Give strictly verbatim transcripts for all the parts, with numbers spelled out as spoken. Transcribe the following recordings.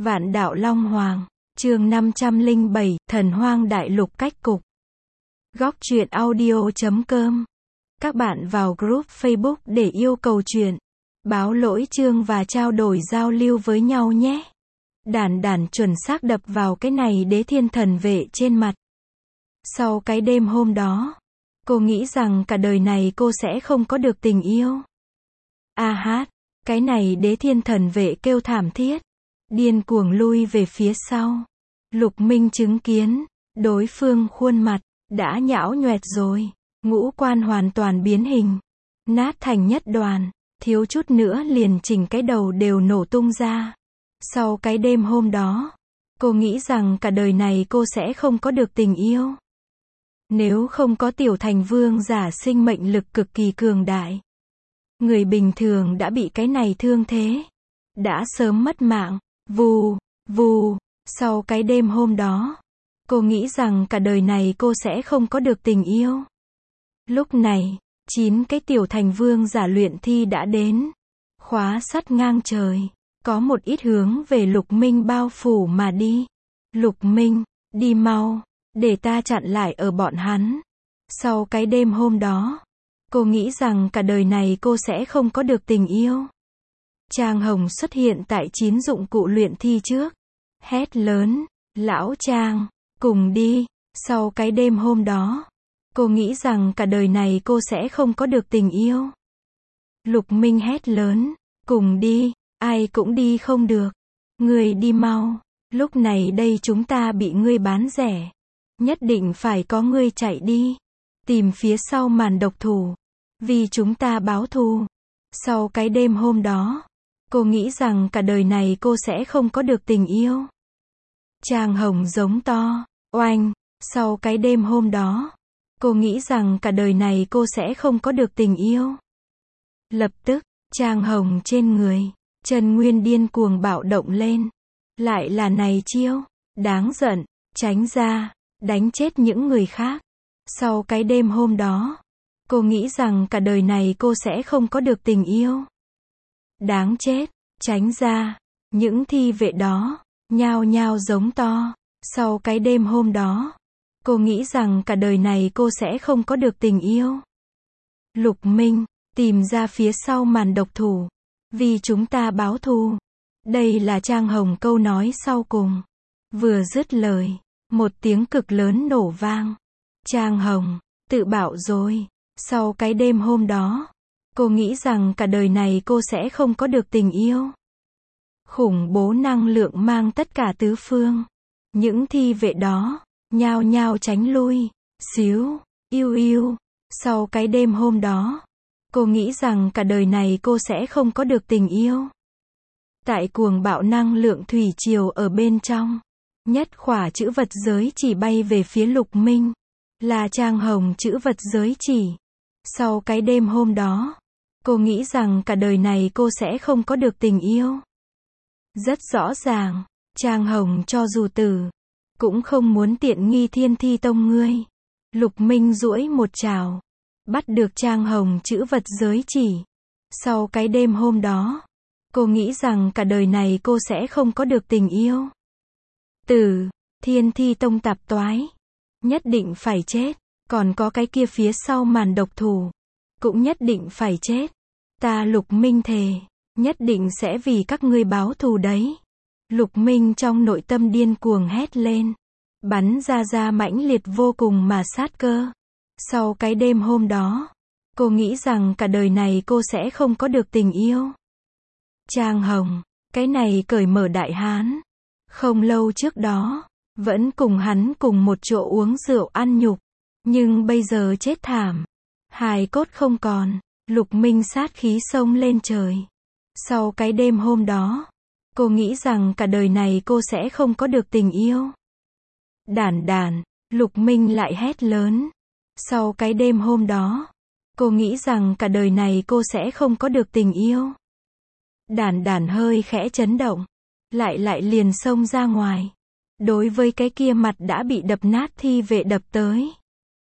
Vạn đạo Long Hoàng, chương năm trăm lẻ bảy, Thần Hoang Đại Lục cách cục. Góc truyện audio chấm com. Các bạn vào group Facebook để yêu cầu truyện, báo lỗi chương và trao đổi giao lưu với nhau nhé. Đản đản chuẩn xác đập vào cái này đế thiên thần vệ trên mặt. Sau cái đêm hôm đó, cô nghĩ rằng cả đời này cô sẽ không có được tình yêu. A hát, cái này đế thiên thần vệ kêu thảm thiết, điên cuồng lui về phía sau. Lục Minh chứng kiến, đối phương khuôn mặt, đã nhão nhoẹt rồi, ngũ quan hoàn toàn biến hình, nát thành nhất đoàn, thiếu chút nữa liền chỉnh cái đầu đều nổ tung ra. Sau cái đêm hôm đó, cô nghĩ rằng cả đời này cô sẽ không có được tình yêu. Nếu không có tiểu thành vương giả sinh mệnh lực cực kỳ cường đại, người bình thường đã bị cái này thương thế, đã sớm mất mạng. Vù, vù, sau cái đêm hôm đó, cô nghĩ rằng cả đời này cô sẽ không có được tình yêu. Lúc này, chín cái tiểu thành vương giả luyện thi đã đến, khóa sắt ngang trời, có một ít hướng về Lục Minh bao phủ mà đi. Lục Minh, đi mau, để ta chặn lại ở bọn hắn. Sau cái đêm hôm đó, cô nghĩ rằng cả đời này cô sẽ không có được tình yêu. Trang Hồng xuất hiện tại chín dụng cụ luyện thi trước, hét lớn, lão Trang, cùng đi. Sau cái đêm hôm đó, cô nghĩ rằng cả đời này cô sẽ không có được tình yêu. Lục Minh hét lớn, cùng đi, ai cũng đi không được. Người đi mau, lúc này đây chúng ta bị ngươi bán rẻ. Nhất định phải có ngươi chạy đi, tìm phía sau màn độc thủ, vì chúng ta báo thù. Sau cái đêm hôm đó, cô nghĩ rằng cả đời này cô sẽ không có được tình yêu. Trang Hồng giống to, oanh, sau cái đêm hôm đó, cô nghĩ rằng cả đời này cô sẽ không có được tình yêu. Lập tức, Trang Hồng trên người, Trần Nguyên điên cuồng bạo động lên. Lại là này chiêu, đáng giận, tránh ra, đánh chết những người khác. Sau cái đêm hôm đó, cô nghĩ rằng cả đời này cô sẽ không có được tình yêu. Đáng chết, tránh ra, những thi vệ đó, nhao nhao giống to. Sau cái đêm hôm đó, cô nghĩ rằng cả đời này cô sẽ không có được tình yêu. Lục Minh, tìm ra phía sau màn độc thủ, vì chúng ta báo thù. Đây là Trang Hồng câu nói sau cùng. Vừa dứt lời, một tiếng cực lớn nổ vang. Trang Hồng, tự bảo rồi. Sau cái đêm hôm đó, cô nghĩ rằng cả đời này cô sẽ không có được tình yêu. Khủng bố năng lượng mang tất cả tứ phương. Những thi vệ đó, nhao nhao tránh lui. Xíu, yêu yêu. Sau cái đêm hôm đó, cô nghĩ rằng cả đời này cô sẽ không có được tình yêu. Tại cuồng bạo năng lượng thủy triều ở bên trong, nhất khỏa chữ vật giới chỉ bay về phía Lục Minh. Là Trang Hồng chữ vật giới chỉ. Sau cái đêm hôm đó, cô nghĩ rằng cả đời này cô sẽ không có được tình yêu. Rất rõ ràng, Trang Hồng cho dù tử, cũng không muốn tiện nghi Thiên Thi Tông ngươi. Lục Minh duỗi một trào, bắt được Trang Hồng chữ vật giới chỉ. Sau cái đêm hôm đó, cô nghĩ rằng cả đời này cô sẽ không có được tình yêu. Tử, Thiên Thi Tông tạp toái, nhất định phải chết. Còn có cái kia phía sau màn độc thủ, cũng nhất định phải chết. Ta Lục Minh thề, nhất định sẽ vì các ngươi báo thù đấy. Lục Minh trong nội tâm điên cuồng hét lên, bắn ra ra mãnh liệt vô cùng mà sát cơ. Sau cái đêm hôm đó, cô nghĩ rằng cả đời này cô sẽ không có được tình yêu. Trang Hồng, cái này cởi mở đại hán, không lâu trước đó, vẫn cùng hắn cùng một chỗ uống rượu ăn nhục. Nhưng bây giờ chết thảm, hài cốt không còn. Lục Minh sát khí xông lên trời. Sau cái đêm hôm đó, cô nghĩ rằng cả đời này cô sẽ không có được tình yêu. Đản đản, Lục Minh lại hét lớn. Sau cái đêm hôm đó, cô nghĩ rằng cả đời này cô sẽ không có được tình yêu. Đản đản hơi khẽ chấn động, lại lại liền xông ra ngoài. Đối với cái kia mặt đã bị đập nát thi vệ đập tới.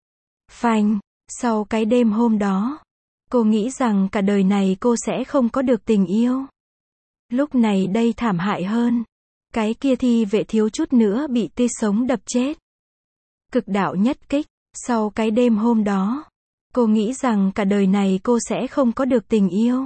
Phanh, sau cái đêm hôm đó, cô nghĩ rằng cả đời này cô sẽ không có được tình yêu. Lúc này đây thảm hại hơn. Cái kia thi vệ thiếu chút nữa bị tươi sống đập chết. Cực đạo nhất kích. Sau cái đêm hôm đó, cô nghĩ rằng cả đời này cô sẽ không có được tình yêu.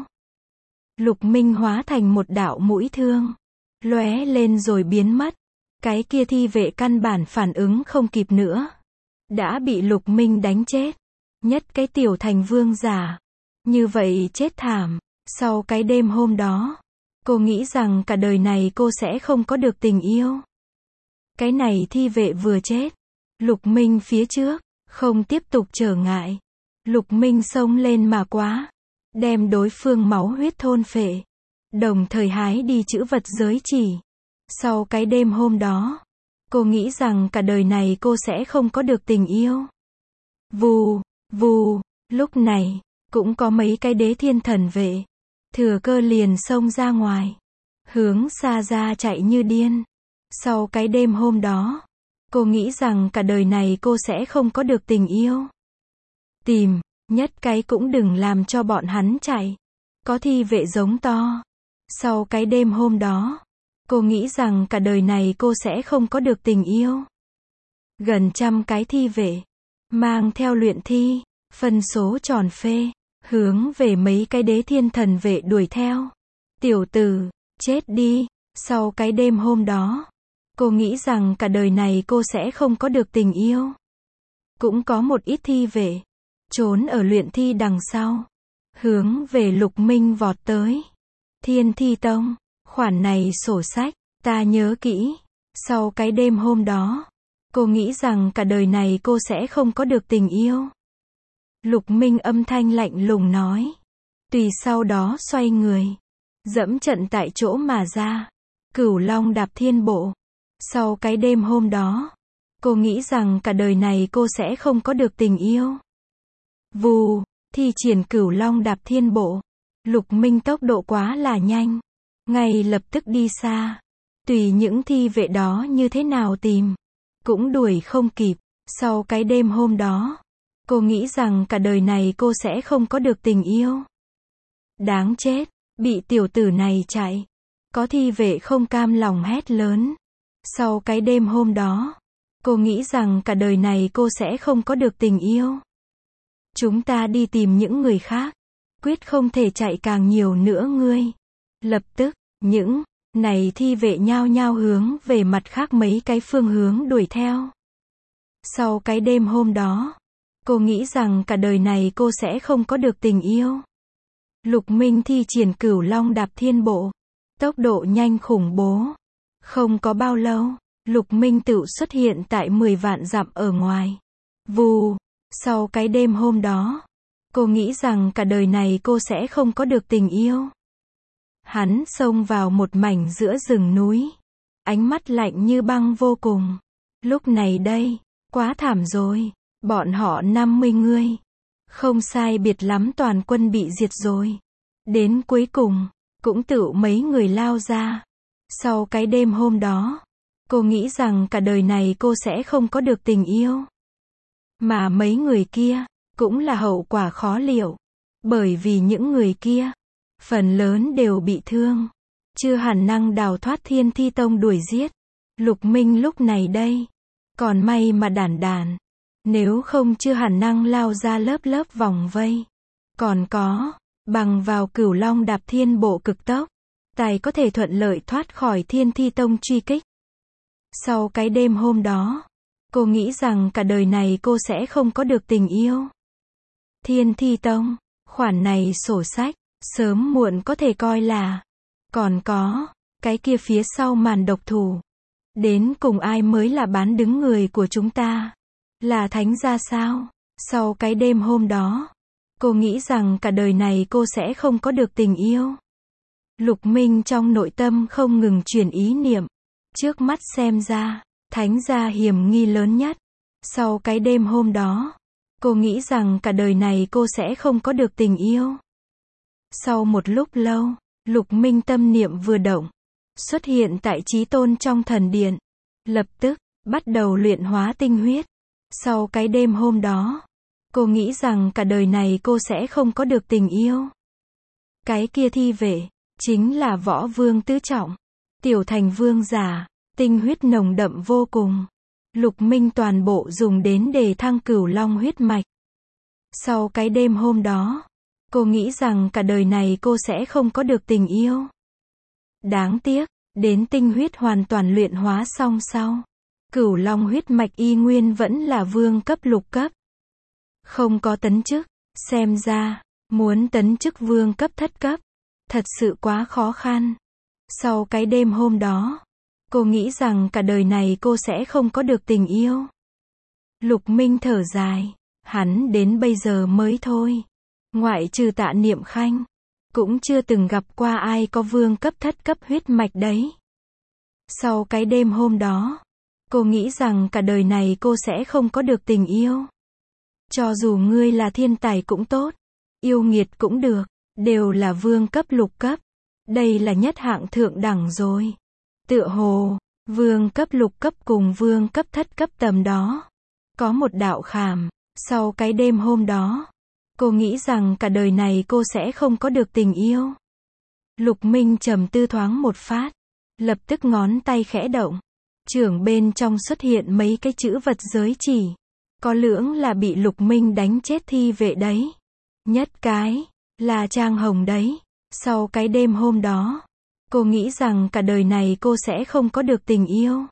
Lục Minh hóa thành một đạo mũi thương, lóe lên rồi biến mất. Cái kia thi vệ căn bản phản ứng không kịp nữa, đã bị Lục Minh đánh chết. Nhất cái tiểu thành vương giả, như vậy chết thảm. Sau cái đêm hôm đó, cô nghĩ rằng cả đời này cô sẽ không có được tình yêu. Cái này thi vệ vừa chết, Lục Minh phía trước, không tiếp tục trở ngại. Lục Minh xông lên mà quá, đem đối phương máu huyết thôn phệ, đồng thời hái đi chữ vật giới chỉ. Sau cái đêm hôm đó, cô nghĩ rằng cả đời này cô sẽ không có được tình yêu. Vù, vù, lúc này, cũng có mấy cái đế thiên thần vệ, thừa cơ liền xông ra ngoài, hướng xa ra chạy như điên. Sau cái đêm hôm đó, cô nghĩ rằng cả đời này cô sẽ không có được tình yêu. Tìm, nhất cái cũng đừng làm cho bọn hắn chạy. Có thi vệ giống to. Sau cái đêm hôm đó, cô nghĩ rằng cả đời này cô sẽ không có được tình yêu. Gần trăm cái thi vệ, mang theo luyện thi, phân số tròn phê, hướng về mấy cái đế thiên thần vệ đuổi theo. Tiểu tử, chết đi. Sau cái đêm hôm đó, cô nghĩ rằng cả đời này cô sẽ không có được tình yêu. Cũng có một ít thi vệ, trốn ở luyện thi đằng sau, hướng về Lục Minh vọt tới. Thiên Thi Tông, khoản này sổ sách, ta nhớ kỹ. Sau cái đêm hôm đó, cô nghĩ rằng cả đời này cô sẽ không có được tình yêu. Lục Minh âm thanh lạnh lùng nói. Tùy sau đó xoay người, dẫm trận tại chỗ mà ra. Cửu Long đạp thiên bộ. Sau cái đêm hôm đó, cô nghĩ rằng cả đời này cô sẽ không có được tình yêu. Vù, thi triển Cửu Long đạp thiên bộ. Lục Minh tốc độ quá là nhanh, ngay lập tức đi xa. Tùy những thi vệ đó như thế nào tìm, cũng đuổi không kịp. Sau cái đêm hôm đó, cô nghĩ rằng cả đời này cô sẽ không có được tình yêu. Đáng chết, bị tiểu tử này chạy. Có thi vệ không cam lòng hét lớn. Sau cái đêm hôm đó, cô nghĩ rằng cả đời này cô sẽ không có được tình yêu. Chúng ta đi tìm những người khác, quyết không thể chạy càng nhiều nữa ngươi. Lập tức, những này thi vệ nhao nhao hướng về mặt khác mấy cái phương hướng đuổi theo. Sau cái đêm hôm đó, cô nghĩ rằng cả đời này cô sẽ không có được tình yêu. Lục Minh thi triển Cửu Long đạp thiên bộ, tốc độ nhanh khủng bố. Không có bao lâu, Lục Minh tự xuất hiện tại mười vạn dặm ở ngoài. Vù, sau cái đêm hôm đó, cô nghĩ rằng cả đời này cô sẽ không có được tình yêu. Hắn xông vào một mảnh giữa rừng núi, ánh mắt lạnh như băng vô cùng. Lúc này đây, quá thảm rồi, bọn họ năm mươi người, không sai biệt lắm toàn quân bị diệt rồi. Đến cuối cùng, cũng tự mấy người lao ra. Sau cái đêm hôm đó, cô nghĩ rằng cả đời này cô sẽ không có được tình yêu. Mà mấy người kia, cũng là hậu quả khó liệu. Bởi vì những người kia, phần lớn đều bị thương, chưa hẳn năng đào thoát Thiên Thi Tông đuổi giết. Lục Minh lúc này đây, còn may mà đản đản, nếu không chưa hẳn năng lao ra lớp lớp vòng vây. Còn có, bằng vào Cửu Long đạp thiên bộ cực tốc, tài có thể thuận lợi thoát khỏi Thiên Thi Tông truy kích. Sau cái đêm hôm đó, cô nghĩ rằng cả đời này cô sẽ không có được tình yêu. Thiên Thi Tông, khoản này sổ sách, sớm muộn có thể coi là. Còn có, cái kia phía sau màn độc thủ. Đến cùng ai mới là bán đứng người của chúng ta? Là thánh gia sao? Sau cái đêm hôm đó, cô nghĩ rằng cả đời này cô sẽ không có được tình yêu. Lục Minh trong nội tâm không ngừng chuyển ý niệm. Trước mắt xem ra, thánh gia hiểm nghi lớn nhất. Sau cái đêm hôm đó, cô nghĩ rằng cả đời này cô sẽ không có được tình yêu. Sau một lúc lâu, Lục Minh tâm niệm vừa động, xuất hiện tại Chí Tôn trong thần điện. Lập tức, bắt đầu luyện hóa tinh huyết. Sau cái đêm hôm đó, cô nghĩ rằng cả đời này cô sẽ không có được tình yêu. Cái kia thi vệ, chính là võ vương tứ trọng. Tiểu thành vương giả, tinh huyết nồng đậm vô cùng. Lục Minh toàn bộ dùng đến để thăng cửu long huyết mạch. Sau cái đêm hôm đó, cô nghĩ rằng cả đời này cô sẽ không có được tình yêu. Đáng tiếc, đến tinh huyết hoàn toàn luyện hóa xong sau, cửu long huyết mạch y nguyên vẫn là vương cấp lục cấp. Không có tấn chức, xem ra, muốn tấn chức vương cấp thất cấp, thật sự quá khó khăn. Sau cái đêm hôm đó, cô nghĩ rằng cả đời này cô sẽ không có được tình yêu. Lục Minh thở dài, hắn đến bây giờ mới thôi. Ngoại trừ Tạ Niệm Khanh, cũng chưa từng gặp qua ai có vương cấp thất cấp huyết mạch đấy. Sau cái đêm hôm đó, cô nghĩ rằng cả đời này cô sẽ không có được tình yêu. Cho dù ngươi là thiên tài cũng tốt, yêu nghiệt cũng được, đều là vương cấp lục cấp. Đây là nhất hạng thượng đẳng rồi. Tựa hồ, vương cấp lục cấp cùng vương cấp thất cấp tầm đó. Có một đạo khảm, sau cái đêm hôm đó, cô nghĩ rằng cả đời này cô sẽ không có được tình yêu. Lục Minh trầm tư thoáng một phát, lập tức ngón tay khẽ động. Trưởng bên trong xuất hiện mấy cái chữ vật giới chỉ. Có lưỡng là bị Lục Minh đánh chết thi vệ đấy. Nhất cái, là Trang Hồng đấy. Sau cái đêm hôm đó, cô nghĩ rằng cả đời này cô sẽ không có được tình yêu.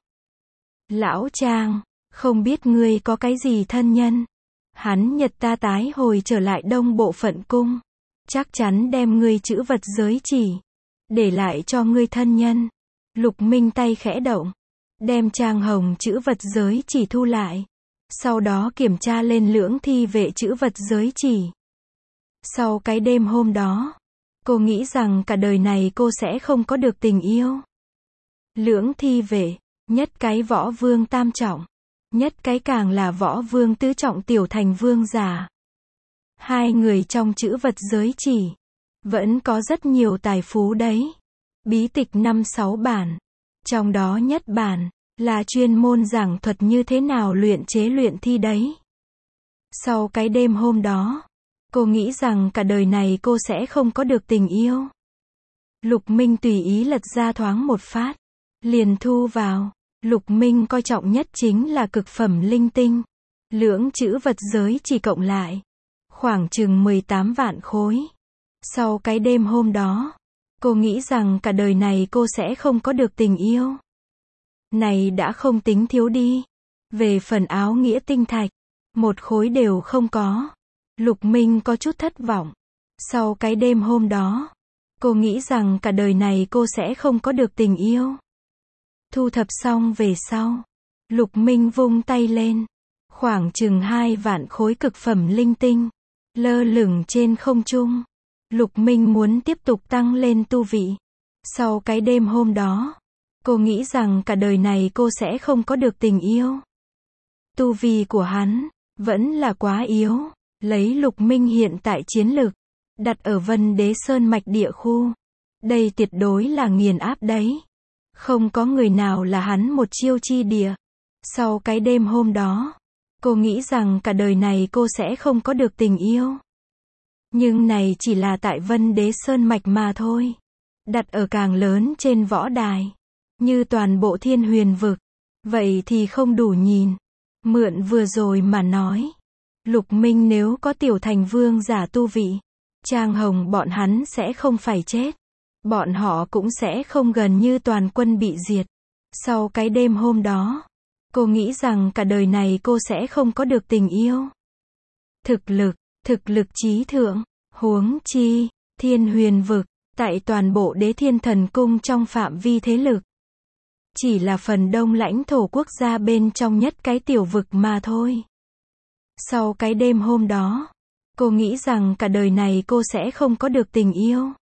Lão Trang, không biết ngươi có cái gì thân nhân. Hắn nhật ta tái hồi trở lại đông bộ phận cung. Chắc chắn đem ngươi chữ vật giới chỉ. Để lại cho ngươi thân nhân. Lục Minh tay khẽ động. Đem Trang Hồng chữ vật giới chỉ thu lại. Sau đó kiểm tra lên lưỡng thi vệ chữ vật giới chỉ. Sau cái đêm hôm đó, cô nghĩ rằng cả đời này cô sẽ không có được tình yêu. Lưỡng thi vệ, nhất cái võ vương tam trọng, nhất cái càng là võ vương tứ trọng tiểu thành vương giả. Hai người trong chữ vật giới chỉ, vẫn có rất nhiều tài phú đấy. Bí tịch năm sáu bản, trong đó nhất bản, là chuyên môn giảng thuật như thế nào luyện chế luyện thi đấy. Sau cái đêm hôm đó, cô nghĩ rằng cả đời này cô sẽ không có được tình yêu. Lục Minh tùy ý lật ra thoáng một phát, liền thu vào. Lục Minh coi trọng nhất chính là cực phẩm linh tinh. Lưỡng chữ vật giới chỉ cộng lại, khoảng chừng mười tám vạn khối. Sau cái đêm hôm đó, cô nghĩ rằng cả đời này cô sẽ không có được tình yêu. Này đã không tính thiếu đi. Về phần áo nghĩa tinh thạch, một khối đều không có. Lục Minh có chút thất vọng. Sau cái đêm hôm đó, cô nghĩ rằng cả đời này cô sẽ không có được tình yêu. Thu thập xong về sau, Lục Minh vung tay lên. Khoảng chừng hai vạn khối cực phẩm linh tinh, lơ lửng trên không trung. Lục Minh muốn tiếp tục tăng lên tu vị. Sau cái đêm hôm đó, cô nghĩ rằng cả đời này cô sẽ không có được tình yêu. Tu vi của hắn, vẫn là quá yếu. Lấy Lục Minh hiện tại chiến lực, đặt ở Vân Đế Sơn mạch địa khu. Đây tuyệt đối là nghiền áp đấy. Không có người nào là hắn một chiêu chi địa. Sau cái đêm hôm đó, cô nghĩ rằng cả đời này cô sẽ không có được tình yêu. Nhưng này chỉ là tại Vân Đế Sơn mạch mà thôi. Đặt ở càng lớn trên võ đài, như toàn bộ Thiên Huyền vực, vậy thì không đủ nhìn. Mượn vừa rồi mà nói, Lục Minh nếu có tiểu thành vương giả tu vị, Trang Hồng bọn hắn sẽ không phải chết. Bọn họ cũng sẽ không gần như toàn quân bị diệt. Sau cái đêm hôm đó, cô nghĩ rằng cả đời này cô sẽ không có được tình yêu. Thực lực, thực lực chí thượng, huống chi, Thiên Huyền vực, tại toàn bộ Đế Thiên Thần Cung trong phạm vi thế lực. Chỉ là phần đông lãnh thổ quốc gia bên trong nhất cái tiểu vực mà thôi. Sau cái đêm hôm đó, cô nghĩ rằng cả đời này cô sẽ không có được tình yêu.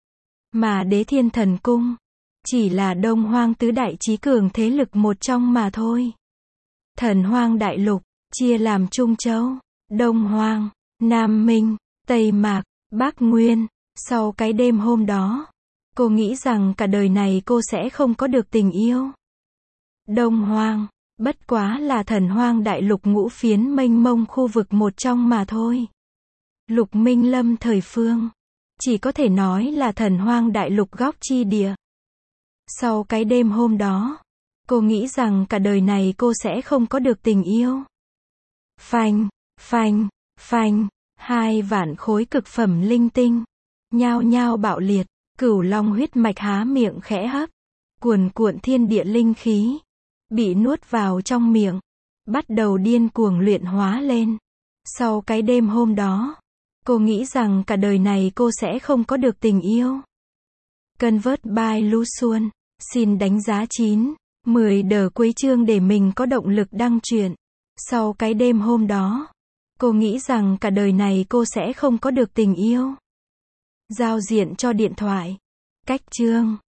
Mà Đế Thiên Thần Cung, chỉ là Đông Hoang tứ đại chí cường thế lực một trong mà thôi. Thần Hoang Đại Lục, chia làm Trung Châu, Đông Hoang, Nam Minh, Tây Mạc, Bắc Nguyên. Sau cái đêm hôm đó, cô nghĩ rằng cả đời này cô sẽ không có được tình yêu. Đông Hoang, bất quá là Thần Hoang Đại Lục ngũ phiến mênh mông khu vực một trong mà thôi. Lục Minh lâm thời phương, chỉ có thể nói là Thần Hoang Đại Lục góc chi địa. Sau cái đêm hôm đó, cô nghĩ rằng cả đời này cô sẽ không có được tình yêu. Phanh, phanh, phanh, hai vạn khối cực phẩm linh tinh, nhao nhao bạo liệt, cửu long huyết mạch há miệng khẽ hấp, cuồn cuộn thiên địa linh khí, bị nuốt vào trong miệng, bắt đầu điên cuồng luyện hóa lên. Sau cái đêm hôm đó, cô nghĩ rằng cả đời này cô sẽ không có được tình yêu. Convert by Lu Xuân, xin đánh giá chín, mười đờ cuối chương để mình có động lực đăng truyện. Sau cái đêm hôm đó, cô nghĩ rằng cả đời này cô sẽ không có được tình yêu. Giao diện cho điện thoại. Cách chương